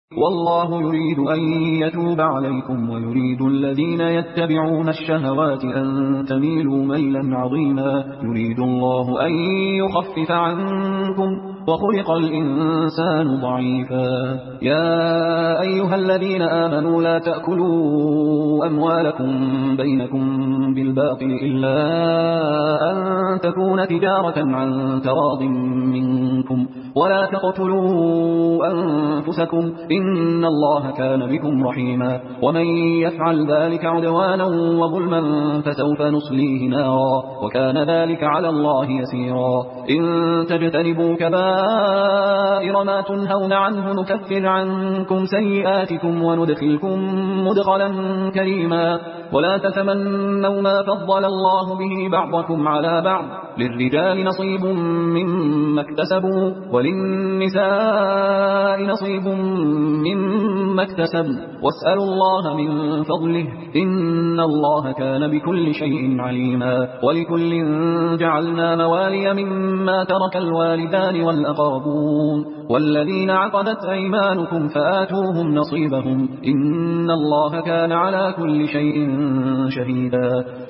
والله يريد أن يتوب عليكم ويريد الذين يتبعون الشهوات أن تميلوا ميلا عظيما. يريد الله أن يخفف عنكم وخلق الإنسان ضعيفا. يا أيها الذين آمنوا لا تأكلوا أموالكم بينكم بالباطل إلا أن تكون تجارة عن تراض منكم ولا تقتلوا أنفسكم إن الله كان بكم رحيما. ومن يفعل ذلك عدوانا وظلما فسوف نصليه نارا وكان ذلك على الله يسيرا. إن تجتنبوا كبائر ما تنهون عنه نكفر عنكم سيئاتكم وندخلكم مدخلا كريما. ولا تتمنوا ما فضل الله به بعضكم على بعض للرجال نصيب مما اكتسبوا وللنساء نصيب مما اكتسبن واسألوا الله من فضله إن الله كان بكل شيء عليما. ولكل جعلنا موالي مما ترك الوالدان والأقربون والذين عقدت أيمانكم فآتوهم نصيبهم إن الله كان على كل شيء شهيدا.